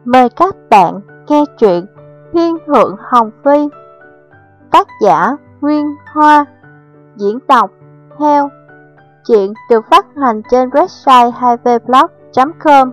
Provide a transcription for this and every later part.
Mời các bạn nghe truyện Thiên Thượng Hồng Phi. Tác giả Nguyên Hoa. Diễn đọc Heo. Truyện được phát hành trên website 2vblog.com.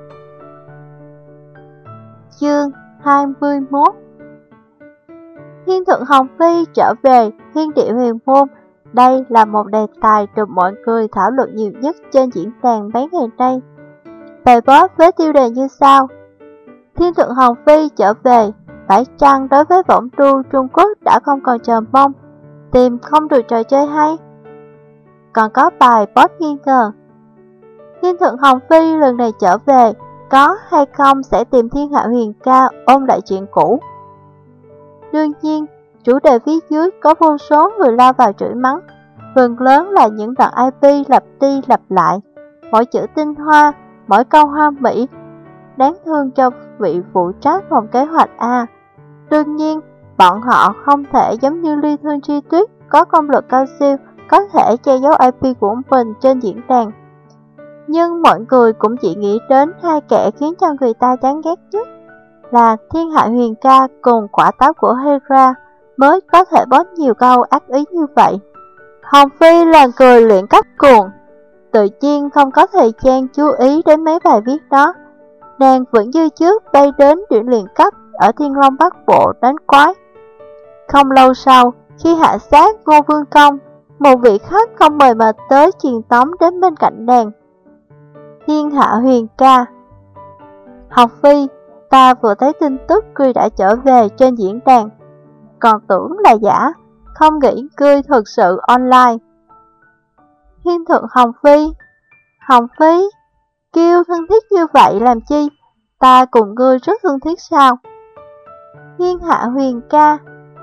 Chương 21. Thiên Thượng Hồng Phi trở về Thiên Địa Huyền Môn. Đây là một đề tài được mọi người thảo luận nhiều nhất trên diễn đàn mấy ngày nay. Bài post với tiêu đề như sau: Thiên Thượng Hồng Phi trở về, phải chăng đối với võng tu Trung Quốc đã không còn chờ mong, tìm không được trò chơi hay? Còn có bài post nghi ngờ: Thiên Thượng Hồng Phi lần này trở về, có hay không sẽ tìm Thiên Hạ Huyền Ca ôn lại chuyện cũ? Đương nhiên, chủ đề phía dưới có vô số người lao vào chửi mắng, phần lớn là những đoạn IP lặp đi lặp lại, mỗi chữ tinh hoa, mỗi câu hoa mỹ, đáng thương cho vị phụ trách phòng kế hoạch A. Đương nhiên, bọn họ không thể giống như Ly Thương Chi Tuyết có công lực cao siêu, có thể che giấu IP của mình trên diễn đàn. Nhưng mọi người cũng chỉ nghĩ đến hai kẻ khiến cho người ta chán ghét nhất là Thiên Hạ Huyền Ca cùng quả táo của Hera mới có thể bóp nhiều câu ác ý như vậy. Hồng Phi là người luyện cấp cuồng, tự nhiên không có thời gian chú ý đến mấy bài viết đó. Nàng vẫn như trước bay đến điểm luyện cấp ở Thiên Long Bắc Bộ đánh quái. Không lâu sau, khi hạ sát Ngô Vương Công, một vị khách không mời mà tới truyền tống đến bên cạnh nàng. Thiên Hạ Huyền Ca: Hồng Phi, ta vừa thấy tin tức ngươi đã trở về trên diễn đàn, còn tưởng là giả, không nghĩ ngươi thực sự online. Thiên Thượng Hồng Phi: Hồng Phi, kêu thân thiết như vậy làm chi? Ta cùng ngươi rất thân thiết sao? Thiên Hạ Huyền Ca: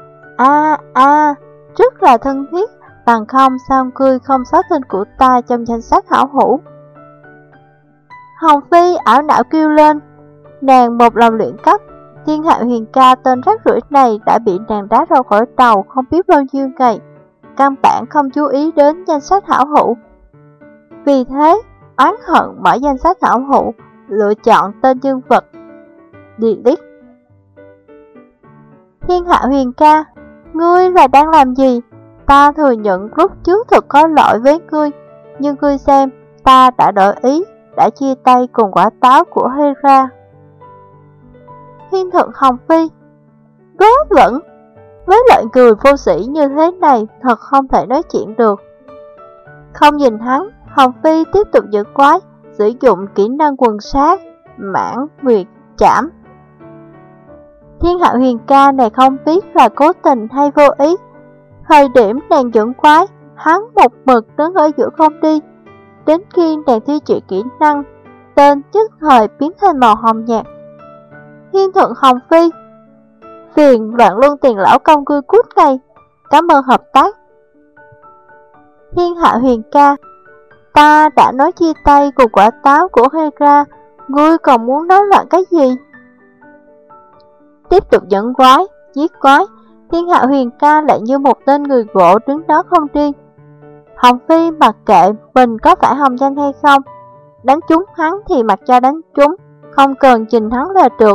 rất là thân thiết, bằng không sao ngươi không xóa tên của ta trong danh sách hảo hữu? Hồng Phi ảo não kêu lên, nàng một lòng luyện cấp. Thiên Hạ Huyền Ca tên rác rưởi này đã bị nàng đá ra khỏi đầu không biết bao nhiêu ngày, căn bản không chú ý đến danh sách hảo hữu. Vì thế, oán hận mở danh sách hảo hữu, lựa chọn tên nhân vật, delete. Thiên Hạ Huyền Ca: Ngươi là đang làm gì? Ta thừa nhận lúc trước thật có lỗi với ngươi, nhưng ngươi xem, ta đã đổi ý, đã chia tay cùng quả táo của Hera. Thiên Thượng Hồng Phi: Vớ vẩn, với loại người vô sĩ như thế này thật không thể nói chuyện được. Không nhìn hắn, Hồng Phi tiếp tục giữ quái, sử dụng kỹ năng quần sát, mãn nguyệt chảm. Thiên Hạ Huyền Ca này không biết là cố tình hay vô ý. Thời điểm nàng dẫn quái, hắn một mực đứng ở giữa không đi. Đến khi nàng thi triển kỹ năng, tên nhất thời biến thành màu hồng nhạt. Thiên Thượng Hồng Phi: Phiền Loạn Luân Tiền lão công ngươi cút ngay, cảm ơn hợp tác. Thiên Hạ Huyền Ca: Ta đã nói chia tay cùng quả táo của Hera, ngươi còn muốn nói loạn cái gì? Tiếp tục dẫn quái, giết quái, Thiên Hạ Huyền Ca lại như một tên người gỗ đứng đó không đi. Hồng Phi mặc kệ mình có phải hồng danh hay không, đánh trúng hắn thì mặc cho đánh trúng, không cần nhìn hắn là được.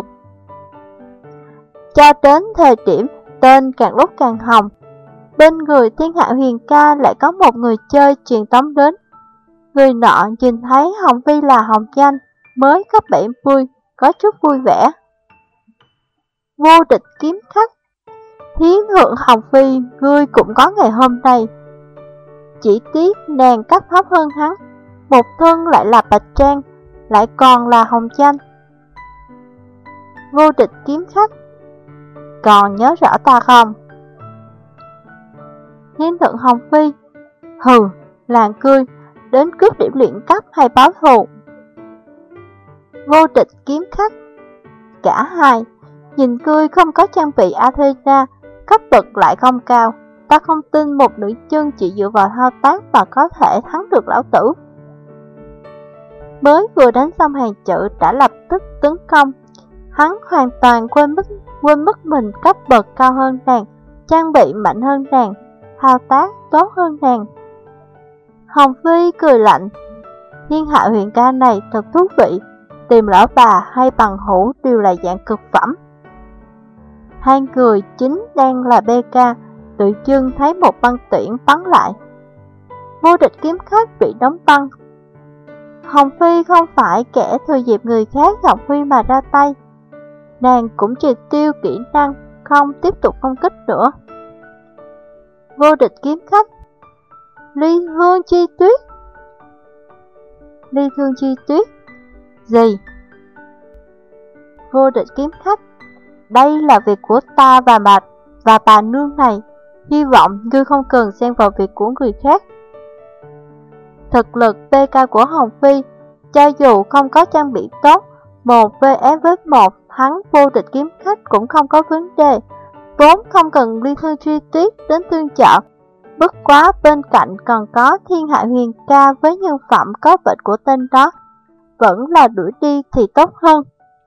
Cho đến thời điểm tên càng lúc càng hồng, bên người Thiên Hạ Huyền Ca lại có một người chơi truyền tống đến. Người nọ nhìn thấy Hồng Phi là hồng danh, mới cấp 70, có chút vui vẻ. Vô địch kiếm khách: Thiên Thượng Hồng Phi, ngươi cũng có ngày hôm nay. Chỉ tiếc nàng cấp thấp hơn hắn, một thân lại là bạch trang, lại còn là hồng danh. Vô địch kiếm khách: Còn nhớ rõ ta không? Thiên Thượng Hồng Phi: Hừ, làng cười, đến cướp điểm luyện cấp hay báo thù? Vô địch kiếm khách: Cả hai. Nhìn ngươi không có trang bị Athena, cấp bậc lại không cao, ta không tin một nữ chân chỉ dựa vào thao tác mà có thể thắng được lão tử. Mới vừa đánh xong hàng chữ đã lập tức tấn công, hắn hoàn toàn quên mất mình cấp bậc cao hơn nàng, trang bị mạnh hơn nàng, thao tác tốt hơn nàng. Hồng Phi cười lạnh: Thiên Hạ Huyền Ca này thật thú vị, tìm lão bà hay bằng hữu đều là dạng cực phẩm. Hai người chính đang là BK, tự dưng thấy một băng tiễn bắn lại. Vô địch kiếm khách bị đóng băng. Hồng Phi không phải kẻ thừa dịp người khác Ngọc Huy mà ra tay. Nàng cũng triệt tiêu kỹ năng, không tiếp tục công kích nữa. Vô địch kiếm khách. Ly Hương Chi Tuyết. Ly Hương Chi Tuyết. Gì? Vô địch kiếm khách. Đây là việc của ta và bà nương này. Hy vọng ngươi không cần xen vào việc của người khác. Thực lực PK của Hồng Phi, cho dù không có trang bị tốt, 1 vs với 1, hắn vô địch kiếm khách cũng không có vấn đề. Vốn không cần Ly Thương Chi Tuyết đến tương trợ. Bất quá bên cạnh còn có Thiên Hạ Huyền Ca với nhân phẩm có bệnh của tên đó, vẫn là đuổi đi thì tốt hơn.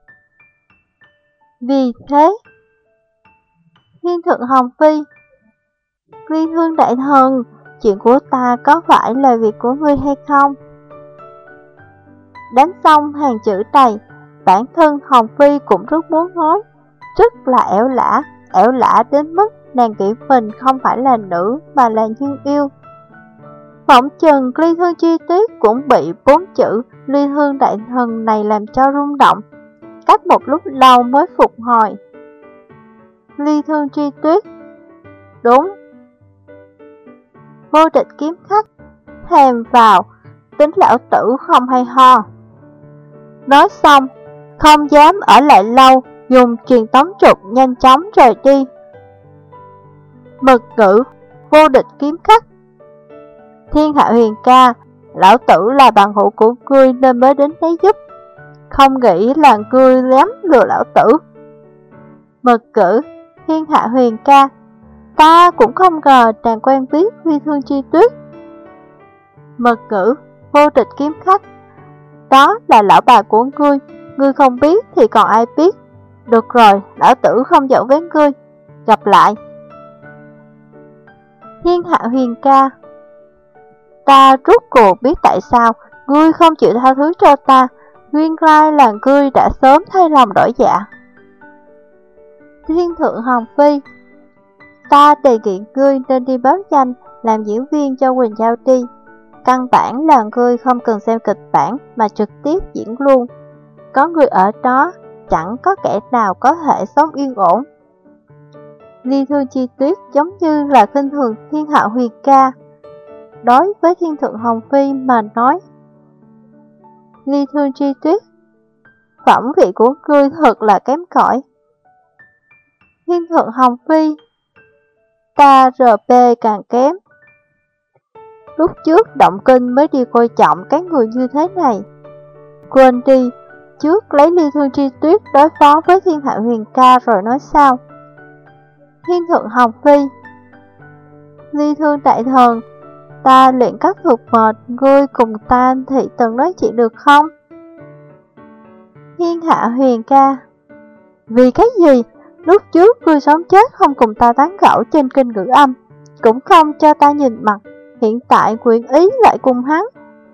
Vì thế, Thiên Thượng Hồng Phi, Ly Thương Đại Thần, chuyện của ta có phải là việc của ngươi hay không? Đánh xong hàng chữ này, bản thân Hồng Phi cũng rất muốn nói, rất là ẻo lả đến mức nàng nghĩ mình không phải là nữ mà là nhân yêu. Phỏng chừng Ly Thương Chi Tuyết cũng bị 4 chữ Ly Thương Đại Thần này làm cho rung động, cách một lúc lâu mới phục hồi. Ly Thương Chi Tuyết. Đúng. Vô địch kiếm khách. Thèm vào, tính lão tử không hay ho. Nói xong, không dám ở lại lâu, dùng truyền tống trục nhanh chóng rời đi. Mật ngữ. Vô địch kiếm khách. Thiên Hạ Huyền Ca, lão tử là bạn hữu của ngươi nên mới đến đấy giúp. Không nghĩ là ngươi dám lừa lão tử. Mật ngữ. Thiên Hạ Huyền Ca, ta cũng không ngờ nàng quen biết Ly Thương Chi Tuyết. Mật ngữ. Vô địch kiếm khách, đó là lão bà của ngươi, ngươi không biết thì còn ai biết. Được rồi, lão tử không giận với ngươi, gặp lại. Thiên Hạ Huyền Ca, ta rốt cuộc biết tại sao ngươi không chịu tha thứ cho ta, nguyên lai là ngươi đã sớm thay lòng đổi dạ. Thiên Thượng Hồng Phi, ta đề nghị ngươi nên đi báo danh làm diễn viên cho Quỳnh Giao đi. Căn bản là ngươi không cần xem kịch bản mà trực tiếp diễn luôn. Có người ở đó, chẳng có kẻ nào có thể sống yên ổn. Ly Thương Chi Tuyết giống như là khinh thường Thiên Hạ Huyền Ca. Đối với Thiên Thượng Hồng Phi mà nói, Ly Thương Chi Tuyết, phẩm vị của ngươi thật là kém cỏi. Thiên Thượng Hồng Phi, ta RP càng kém. Lúc trước động kinh mới đi coi trọng cái người như thế này. Quên đi, trước lấy Ly Thương Chi Tuyết đối phó với Thiên Hạ Huyền Ca rồi nói sao. Thiên Thượng Hồng Phi, Ly Thương Đại Thần, ta luyện các thuật mệt, ngươi cùng ta thị từng nói chuyện được không? Thiên Hạ Huyền Ca, vì cái gì? Lúc trước ngươi sống chết không cùng ta tán gẫu trên kênh ngữ âm, cũng không cho ta nhìn mặt, hiện tại nguyện ý lại cùng hắn.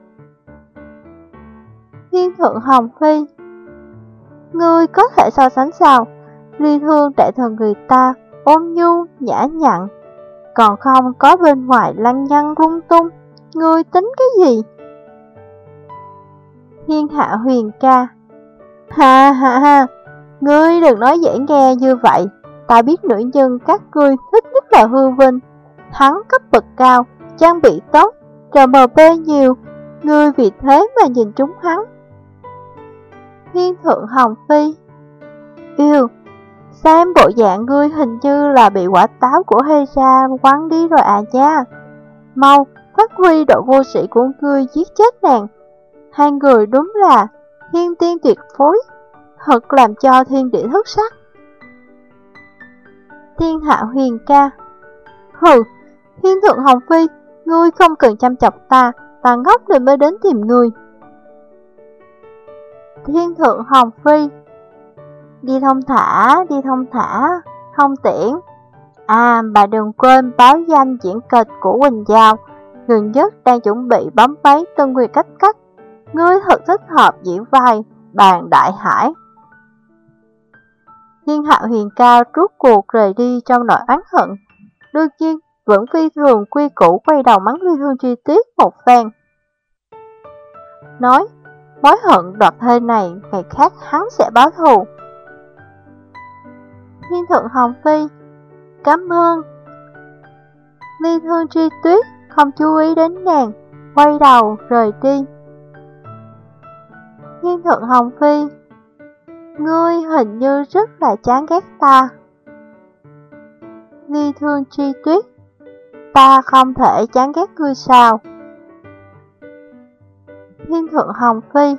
Thiên Thượng Hồng Phi, ngươi có thể so sánh sao? Ly Thương Đại Thần người ta ôn nhu, nhã nhặn, còn không có bên ngoài lăng nhăng lung tung, ngươi tính cái gì? Thiên Hạ Huyền Ca, ha ha ha, ngươi đừng nói dễ nghe như vậy, ta biết nữ nhân các ngươi thích nhất là hư vinh, hắn cấp bậc cao, trang bị tốt, RMP nhiều, ngươi vì thế mà nhìn trúng hắn. Thiên Thượng Hồng Phi, yêu, xem bộ dạng ngươi hình như là bị quả táo của Hera quăng đi rồi à nha. Mau, phát huy độ vô sĩ của ngươi giết chết nàng. Hai người đúng là thiên tiên tuyệt phối, thật làm cho thiên địa thất sắc. Thiên Hạ Huyền Ca, hừ, Thiên Thượng Hồng Phi, ngươi không cần chăm chọc ta, ta ngốc nên mới đến tìm ngươi. Thiên Thượng Hồng Phi, đi thông thả, không tiễn. À, bà đừng quên báo danh diễn kịch của Quỳnh Giao, gần nhất đang chuẩn bị bấm váy Tân Nguyệt Cách Cách. Ngươi thật thích hợp diễn vai bàn đại hải. Thiên Hạo Huyền Cao rút cuộc rời đi trong nỗi oán hận. Đương nhiên vẫn phi thường quy củ quay đầu mắng Ly Thương Chi Tuyết một phen, nói mối hận đoạt thê này ngày khác hắn sẽ báo thù. Thiên Thượng Hồng Phi, cảm ơn. Ly Thương Chi Tuyết không chú ý đến nàng, quay đầu rời đi. Thiên Thượng Hồng Phi, ngươi hình như rất là chán ghét ta. Ly Thương Chi Tuyết, ta không thể chán ghét ngươi sao? Thiên Thượng Hồng Phi,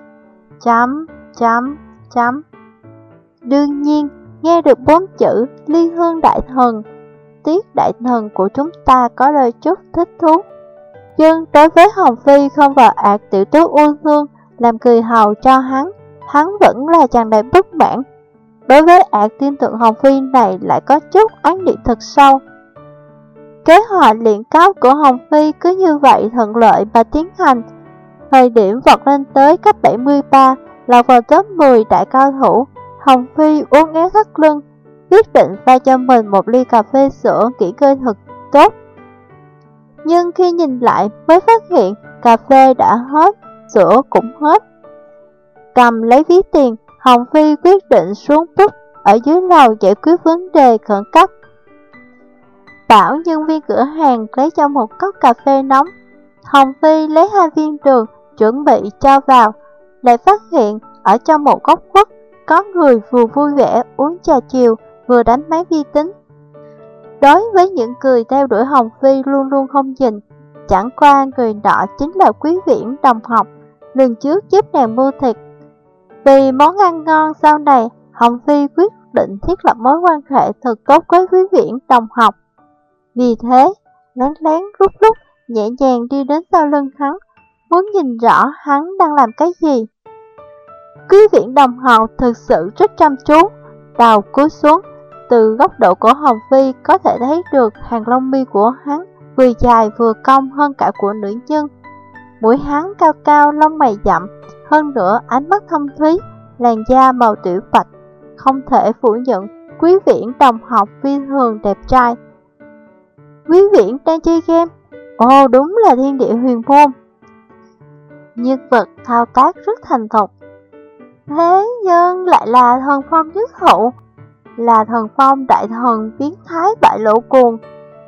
chấm. Đương nhiên, nghe được 4 chữ Ly Hương Đại Thần, Tiết Đại Thần của chúng ta có đôi chút thích thú. Nhưng đối với Hồng Phi không vào ạt tiểu tứ u thương làm cười hầu cho hắn vẫn là tràn đầy bất mãn. Đối với ạt tiên tượng Hồng Phi này lại có chút oán niệm thật sâu. Kế hoạch luyện cấp của Hồng Phi cứ như vậy thuận lợi mà tiến hành. Thời điểm vọt lên tới cấp 73, lọt vào top 10 đại cao thủ, Hồng Phi uốn éo thắt lưng, quyết định pha cho mình một ly cà phê sữa nghỉ ngơi thật tốt. Nhưng khi nhìn lại mới phát hiện cà phê đã hết, sữa cũng hết. Cầm lấy ví tiền, Hồng Phi quyết định xuống bút ở dưới lầu giải quyết vấn đề khẩn cấp. Bảo nhân viên cửa hàng lấy cho một cốc cà phê nóng. Hồng Phi lấy 2 viên đường chuẩn bị cho vào, lại phát hiện ở trong một góc khuất có người vừa vui vẻ uống trà chiều vừa đánh máy vi tính. Đối với những người theo đuổi Hồng Phi luôn luôn không dình, chẳng qua người nọ chính là Quý Viễn đồng học lần trước giúp nàng mua thịt. Vì món ăn ngon sau này, Hồng Phi quyết định thiết lập mối quan hệ thật tốt với Quý Viễn đồng học. Vì thế, lén rút nhẹ nhàng đi đến sau lưng hắn, muốn nhìn rõ hắn đang làm cái gì. Quý Viễn đồng học thực sự rất chăm chú, đầu cúi xuống. Từ góc độ của Hồng Phi có thể thấy được hàng lông mi của hắn vừa dài vừa cong hơn cả của nữ nhân. Mũi hắn cao cao, lông mày rậm, hơn nữa ánh mắt thâm thúy, làn da màu tiểu bạch. Không thể phủ nhận, Quý Viễn đồng học phi thường đẹp trai. Quý Viễn đang chơi game. Ồ, đúng là thiên địa huyền môn. Nhân vật thao tác rất thành thục. Thế nhưng lại là thần phong nhất thụ, là thần phong đại thần biến thái bại lộ cuồng.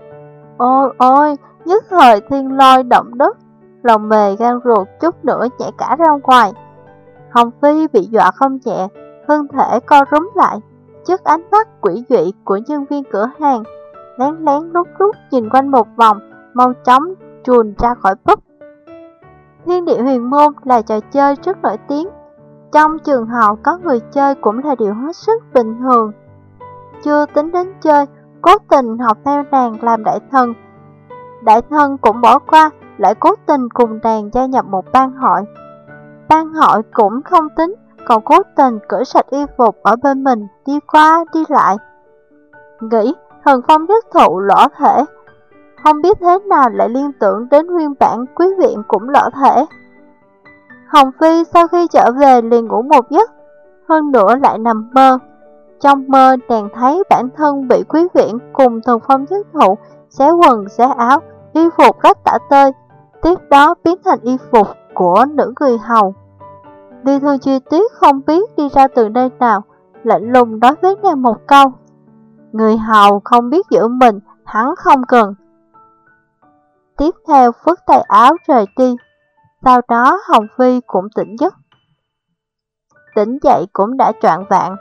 Ôi, nhất thời thiên lôi động đất, lòng mề gan ruột chút nữa nhảy cả ra ngoài. Hồng Phi bị dọa không nhẹ, thân thể co rúm lại, trước ánh mắt quỷ dị của nhân viên cửa hàng, lén lút nhìn quanh một vòng, mau chóng chuồn ra khỏi pub. Thiên địa huyền môn là trò chơi rất nổi tiếng, trong trường học có người chơi cũng là điều hết sức bình thường. Chưa tính đến chơi, cố tình học theo nàng làm đại thần. Đại thần cũng bỏ qua, lại cố tình cùng nàng gia nhập một ban hội. Ban hội cũng không tính, còn cố tình cởi sạch y phục ở bên mình đi qua đi lại. Nghĩ thần phong nhất thụ lõa thể, không biết thế nào lại liên tưởng đến nguyên bản Quý Viễn cũng lõa thể. Hồng Phi sau khi trở về liền ngủ một giấc, hơn nữa lại nằm mơ. Trong mơ nàng thấy bản thân bị Quý Viễn cùng thần phong nhất thụ xé quần xé áo, y phục rách tả tơi, tiếp đó biến thành y phục của nữ người hầu. Ly Thương Chi Tuyết không biết đi ra từ nơi nào, lạnh lùng nói với nàng một câu: người hầu không biết giữ mình, hắn không cần. Tiếp theo phất tay áo rời đi. Sau đó Hồng Phi cũng tỉnh giấc. Tỉnh dậy cũng đã choạng vạng.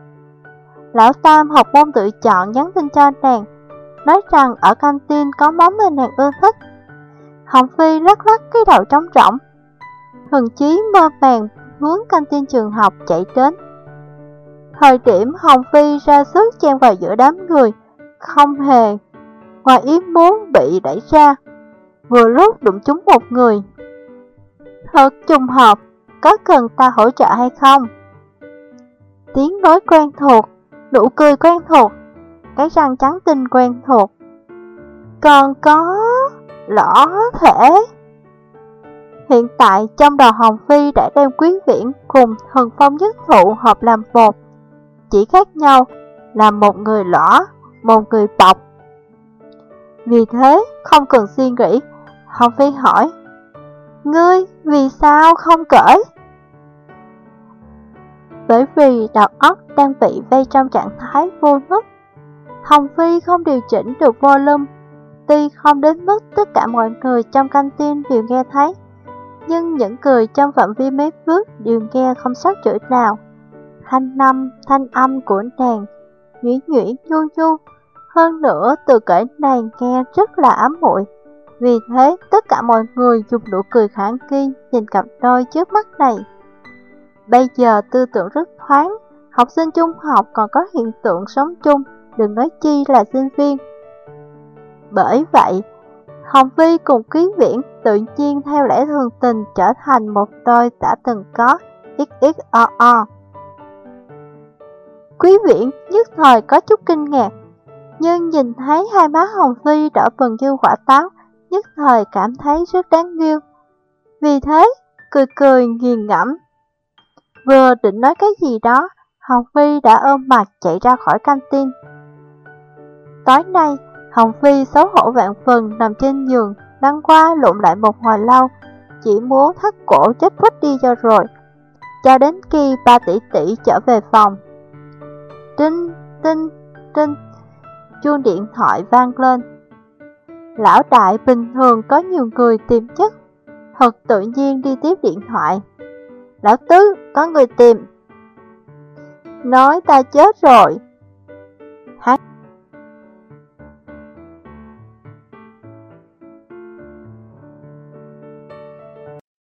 Lão Tam học môn tự chọn nhắn tin cho nàng, nói rằng ở canteen có món mà nàng ưa thích. Hồng Phi lắc cái đầu trống rỗng, thần chí mơ màng hướng canteen trường học chạy đến. Thời điểm Hồng Phi ra sức chen vào giữa đám người, không hề ngoài ý muốn bị đẩy ra, vừa lúc đụng trúng một người. Thật trùng hợp, có cần ta hỗ trợ hay không? Tiếng nói quen thuộc, nụ cười quen thuộc, cái răng trắng tinh quen thuộc, còn có lõa thể. Hiện tại trong đầu Hồng Phi đã đem Quý Viễn cùng Thần Phong Nhất Thụ hợp làm một, chỉ khác nhau là một người lõa, một người bọc. Vì thế không cần suy nghĩ, Hồng Phi hỏi: "Ngươi vì sao không cởi?" Bởi vì đầu óc đang bị vây trong trạng thái vô thức. Hồng Phi không điều chỉnh được volume, tuy không đến mức tất cả mọi người trong căng tin đều nghe thấy, nhưng những người trong phạm vi mấy bước đều nghe không sót chữ nào. Thanh âm của nàng nhuyễn nhuyễn nhu nhu, hơn nữa từ cởi này nghe rất là ấm muội. Vì thế tất cả mọi người dùng nụ cười khả nghi nhìn cặp đôi trước mắt này. Bây giờ tư tưởng rất thoáng, học sinh trung học còn có hiện tượng sống chung, đừng nói chi là sinh viên. Bởi vậy, Hồng Phi cùng Quý Viễn tự nhiên theo lẽ thường tình trở thành một đôi đã từng có XXOO. Quý Viễn nhất thời có chút kinh ngạc, nhưng nhìn thấy hai má Hồng Phi đỏ bừng như quả táo, nhất thời cảm thấy rất đáng yêu. Vì thế, cười cười nghiền ngẫm. Vừa định nói cái gì đó, Hồng Phi đã ôm mặt chạy ra khỏi căng tin. Tối nay, Hồng Phi xấu hổ vạn phần nằm trên giường, lăn qua lộn lại một hồi lâu, chỉ muốn thắt cổ chết phút đi cho rồi. Cho đến khi ba tỷ tỷ trở về phòng. Trinh, trinh, trinh, chuông điện thoại vang lên. Lão đại bình thường có nhiều người tìm chất, thật tự nhiên đi tiếp điện thoại. Lão tứ, có người tìm. Nói ta chết rồi,